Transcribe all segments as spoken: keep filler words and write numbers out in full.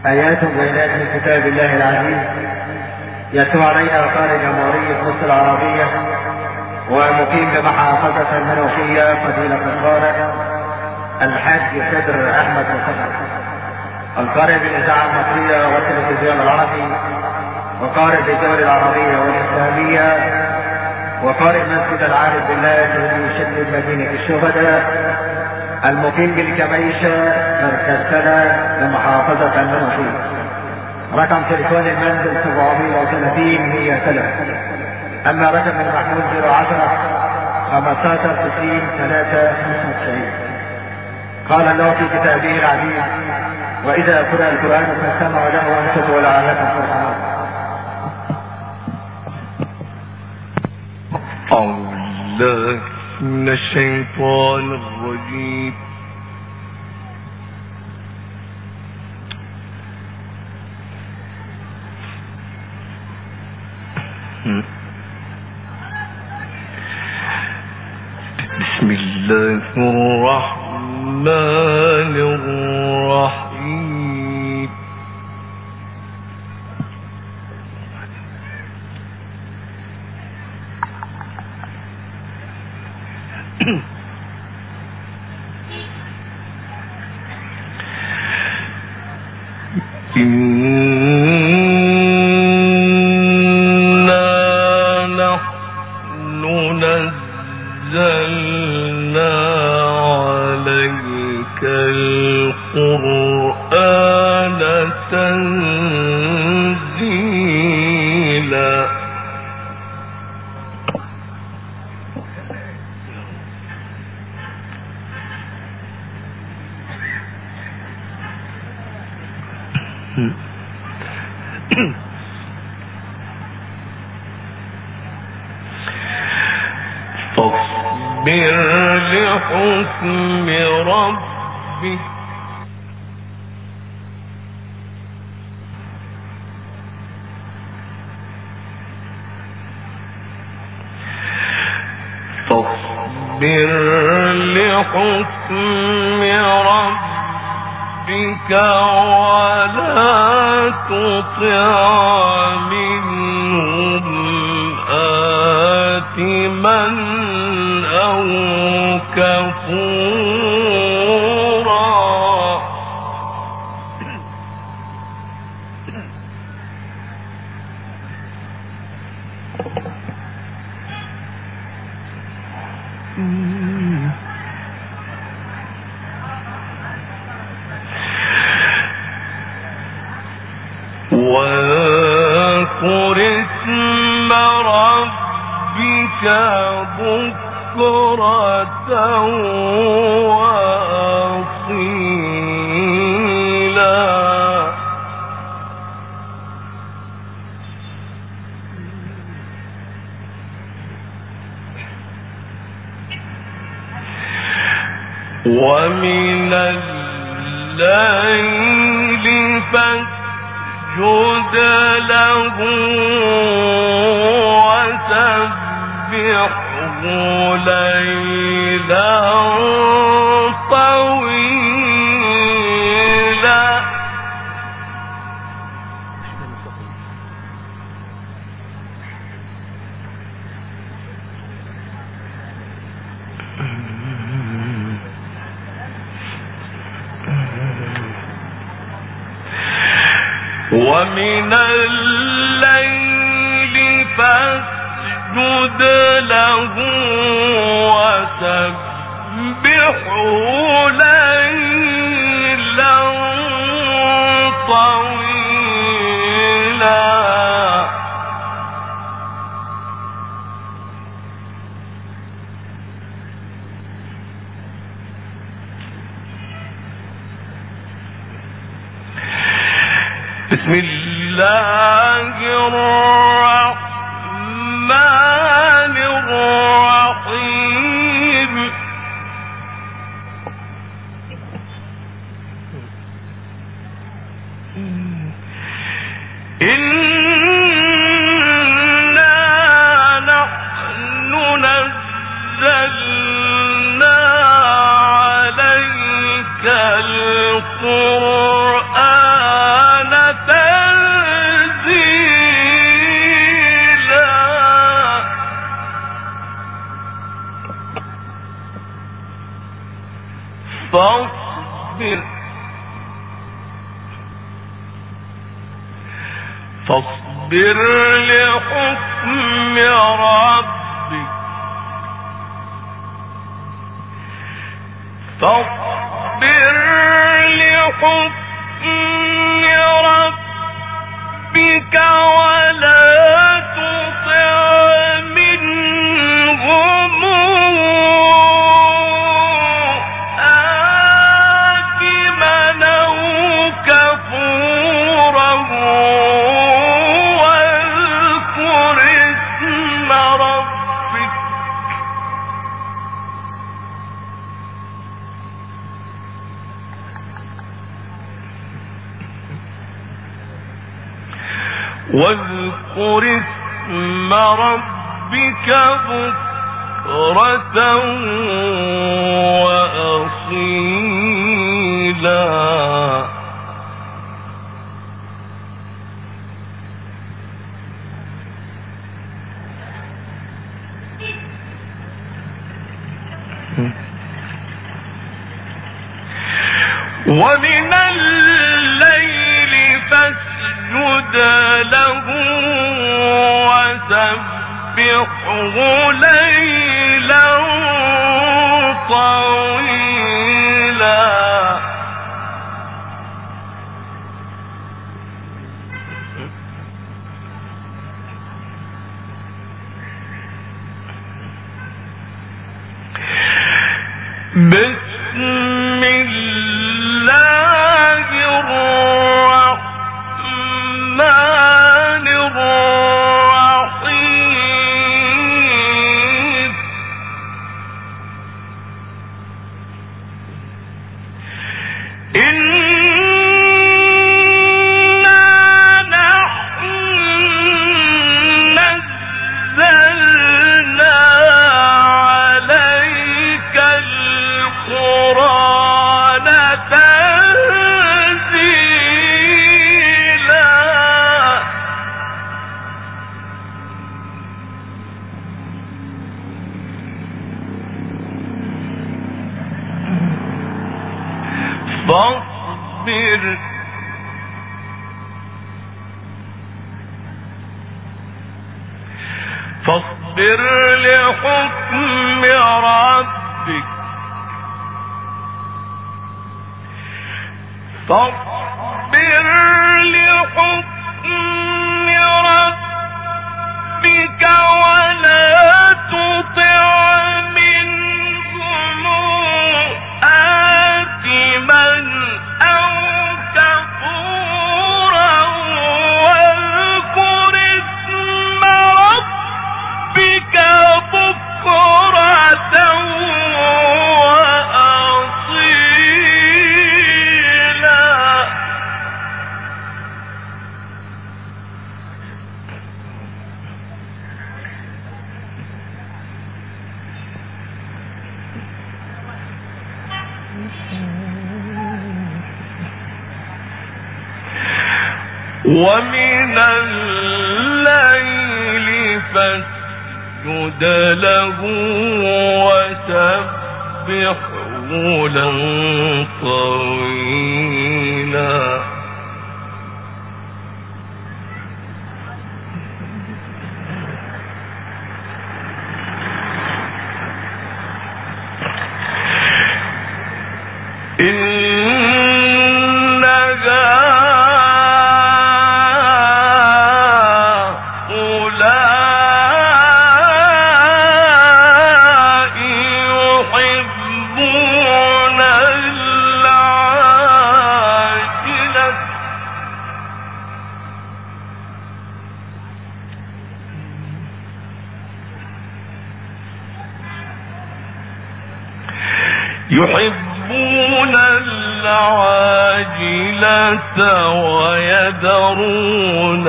آيات بينات من كتاب الله العزيز يتلو علينا قارئ جمهورية مصر العربية ومقيم بمحافظة المنوفية فضيلة القارئ الحاج صدر أحمد مصطفى، القارئ بالإذاعة المصرية والتلفزيون العربي، وقارئ بالدول العربية والإسلامية، وقارئ مسجد العارف بالله في شبه مدينة الشهداء، المقيم بالكبيشة مركز سنة لمحافظة المنوفية. رقم تليفون المنزل سبعمائة وثلاثين مئة وثلاثة. أما رقم المحمول صفر عشرة خمسة عشر تسعين ثلاثة خمسة وتسعين. قال الله في كتابه العزيز: وإذا قرأ القرآن فاستمعوا له وانصتوا لعلكم ترحمون. أعوذ بالله من الشيطان الرجيم. بسم الله الرحمن الرحيم. إنا نحن نزلنا عليك القرآن تنزيلا. فاصبر لحكم ربك فاصبر لحكم ربك ولا تطع منهم آثما أو كفورا. واذكر اسم ربك بكرة وأصيلا. ومن الليل فاسجد له وسبحه ليلا طويلا. ومن الليل فاسجد له وسبحه ليلا طويلا. بسم الله الرحمن الرحيم. إنا نحن نزلنا عليك القرآن فاصبر لحكم ربك فاصبر لحكم ربك ولا تطع منهم آثما أو كفورا واذكر اسم ربك واذكر اسم ربك بكرة وأصيلا ومن الليل فاسجد له وسبحه ليلا طويلا بسم الله الرحمن الرحيم إنا نحن نزلنا عليك القرآن تنزيلا فاصبر فاصبر لحكم ربك فاصبر لحكم ربك ولا تطع منهم آثما أو كفورا واذكر اسم ربك بكرة وأصيلا ومن الليل فاسجد له وسبحه ليلا طويلا يحبون العاجلة ويذرون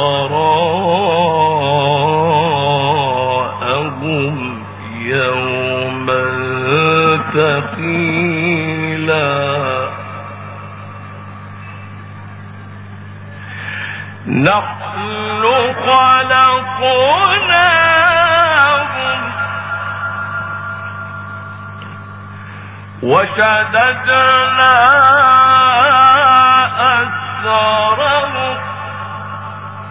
وراءهم يوما ثقيلا نحن خلقناهم وشددنا أسرهم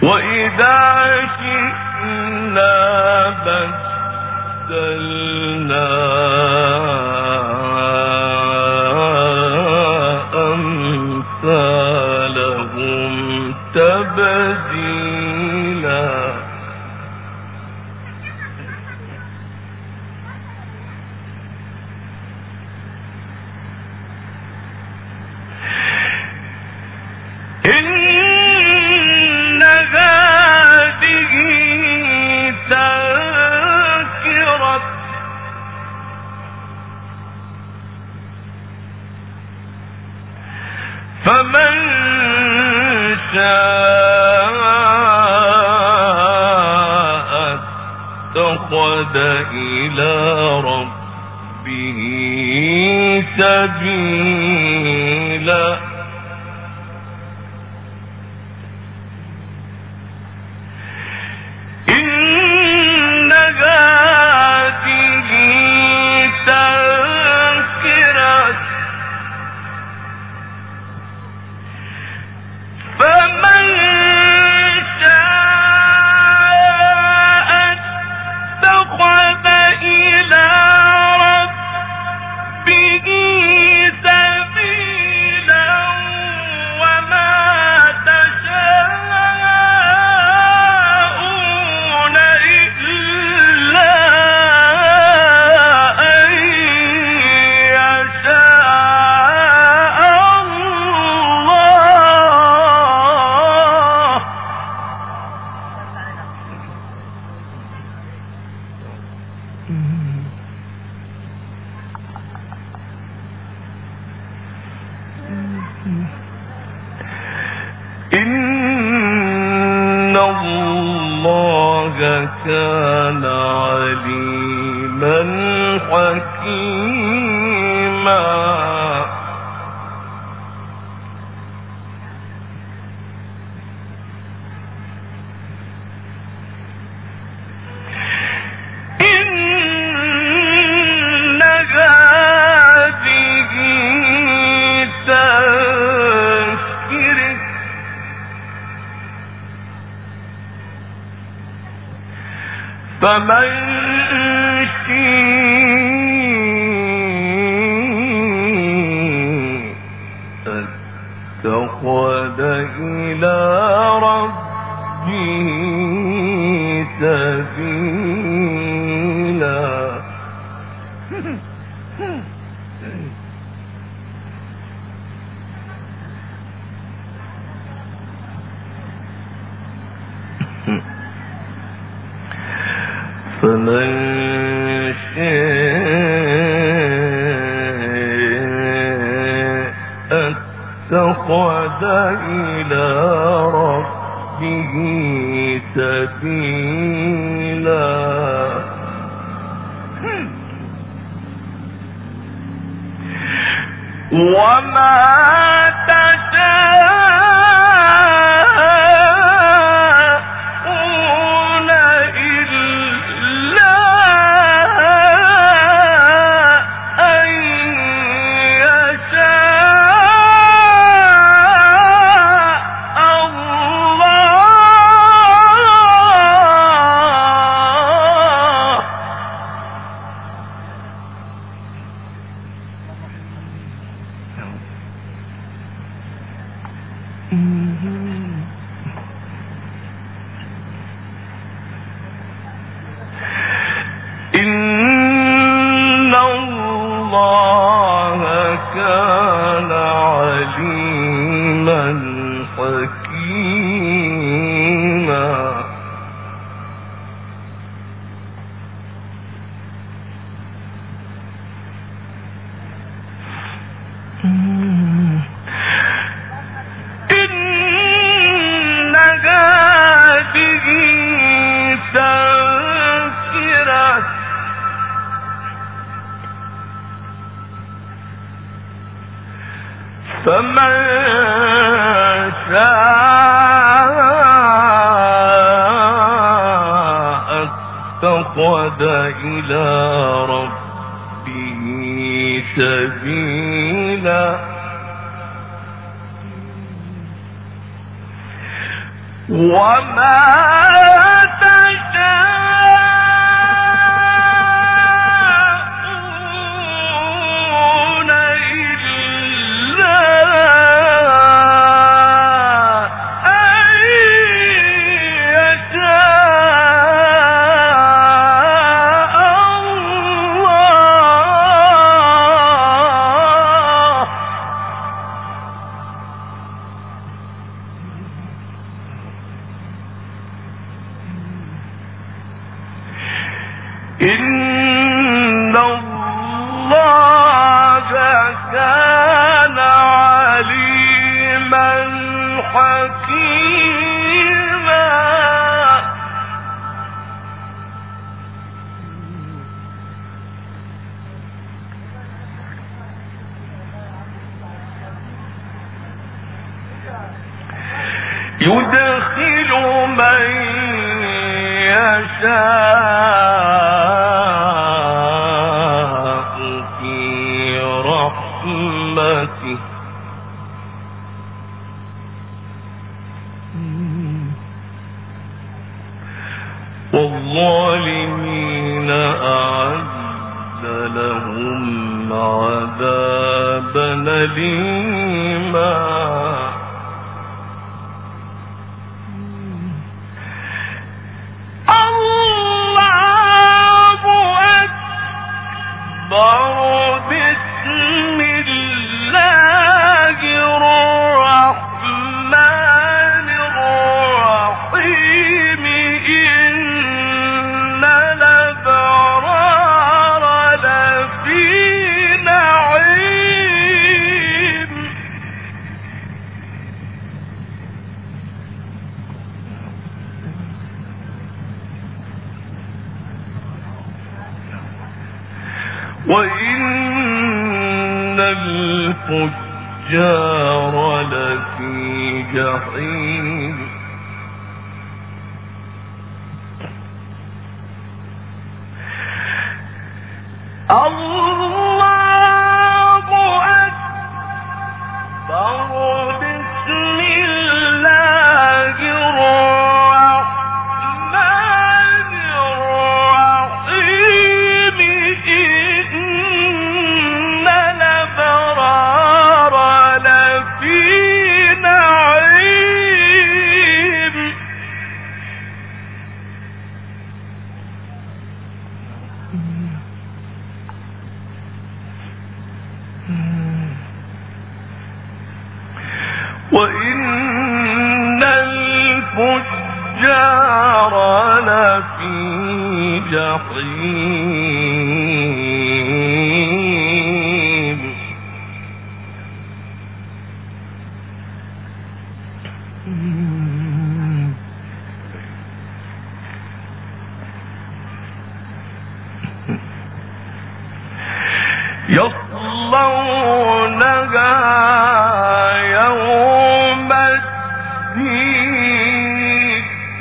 وإذا شئنا بدلنا أمثالهم تبديلا. إن هذه تذكرة فمن شاء اتخذ إلى ربه سبيلا. إن هذه تذكرة فمن شاء اتخذ إلى ربه سبيلا وما تشاءون إلا أن يشاء الله. إن الله كان عليما حكيما. إن هذه تذكرة فمن شاء اتخذ إلى ربه سبيلا. فمن شاء اتخذ إلى ربه سبيلا. وما تشاءون إلا أن يشاء الله. إن الله كان عليما حكيما. إن هذه تذكرة فمن شاء اتخذ إلى ربه سبيلا. وما تشاءون إلا أن يشاء الله. إن الله كان عليما حكيما. يدخل من يشاء في رحمته والظالمين أعد لهم عذابا أليما. بسم الله الرحمن الرحيم. إن الأبرار لفي نعيم. وإن الفجار لفي جحيم. الله أكبر. بسم الله الرحمن الرحيم. إن الأبرار لفي نعيم. وإن الفجار لفي جحيم. يصلونها يوم الدين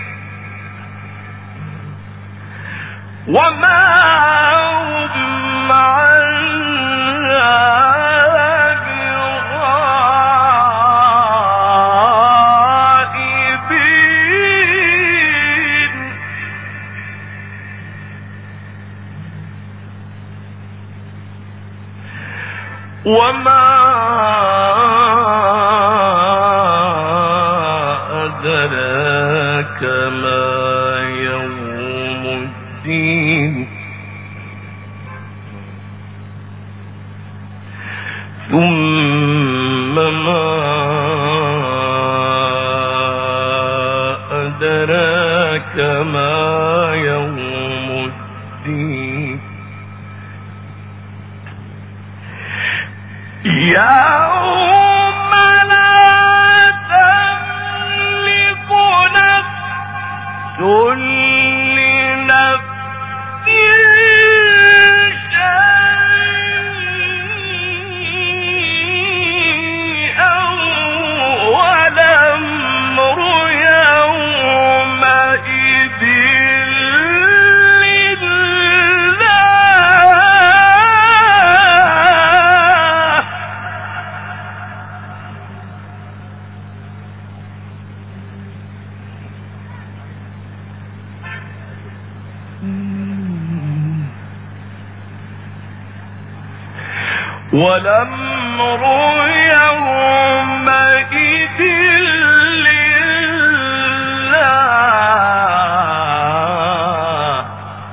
وما هم عنها بغائبين. وما أدراك ما يوم الدين. ثم ما أدراك ما يوم الدين. يوم لا تملك نفس لنفس شيئا والأمر يومئذ والأمر يومئذ لله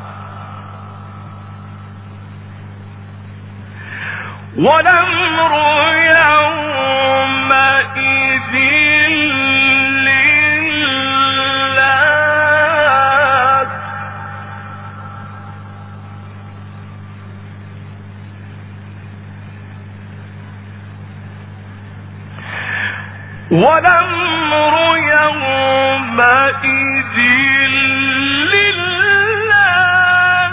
والأمر يومئذ لله والأمر يومئذ لله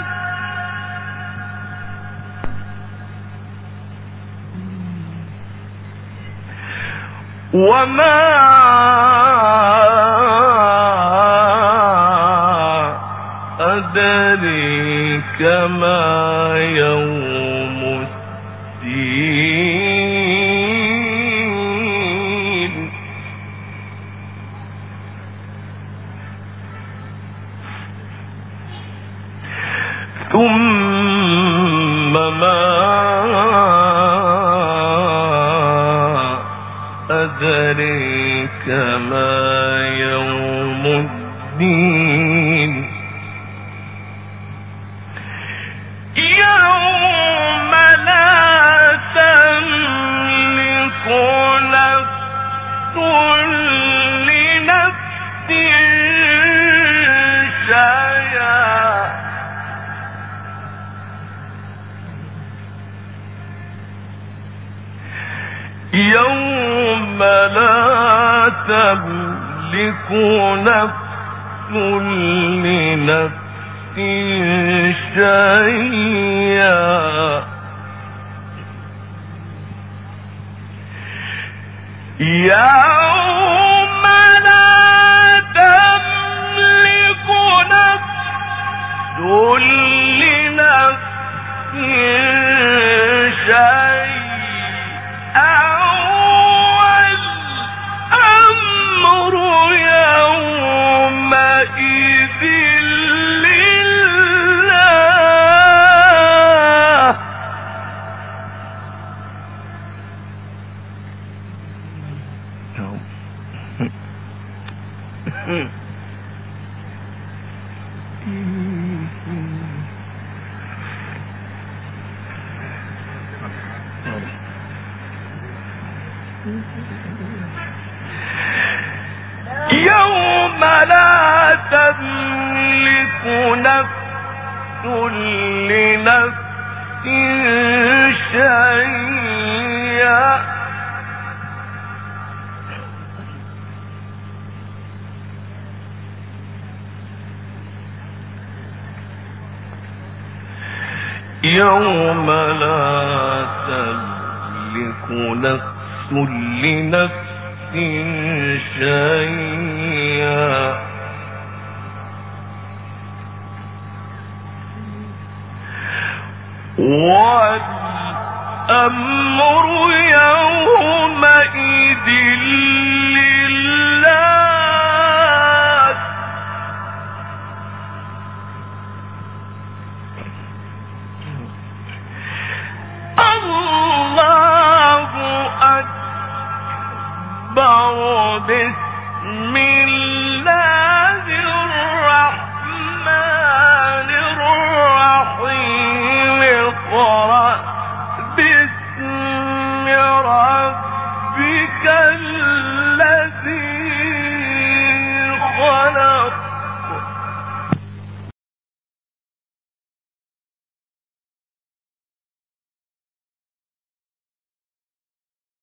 وما أدريك ما يوم الدين ثم ما أدريك ما يوم الدين يوم لا تملك نفس لنفس شيئا يوم لا تملك نفس لنفس شيئا يوم لا تملك نفس لنفس شيئا والأمر يومئذ لله يوم لا تملك نفس لنفس شيئا يوم لا تملك نفس لنفس شيئا والأمر يومئذ لله الله أكبر بسم الله الرحمن الرحيم اقرأ باسم ربك الذي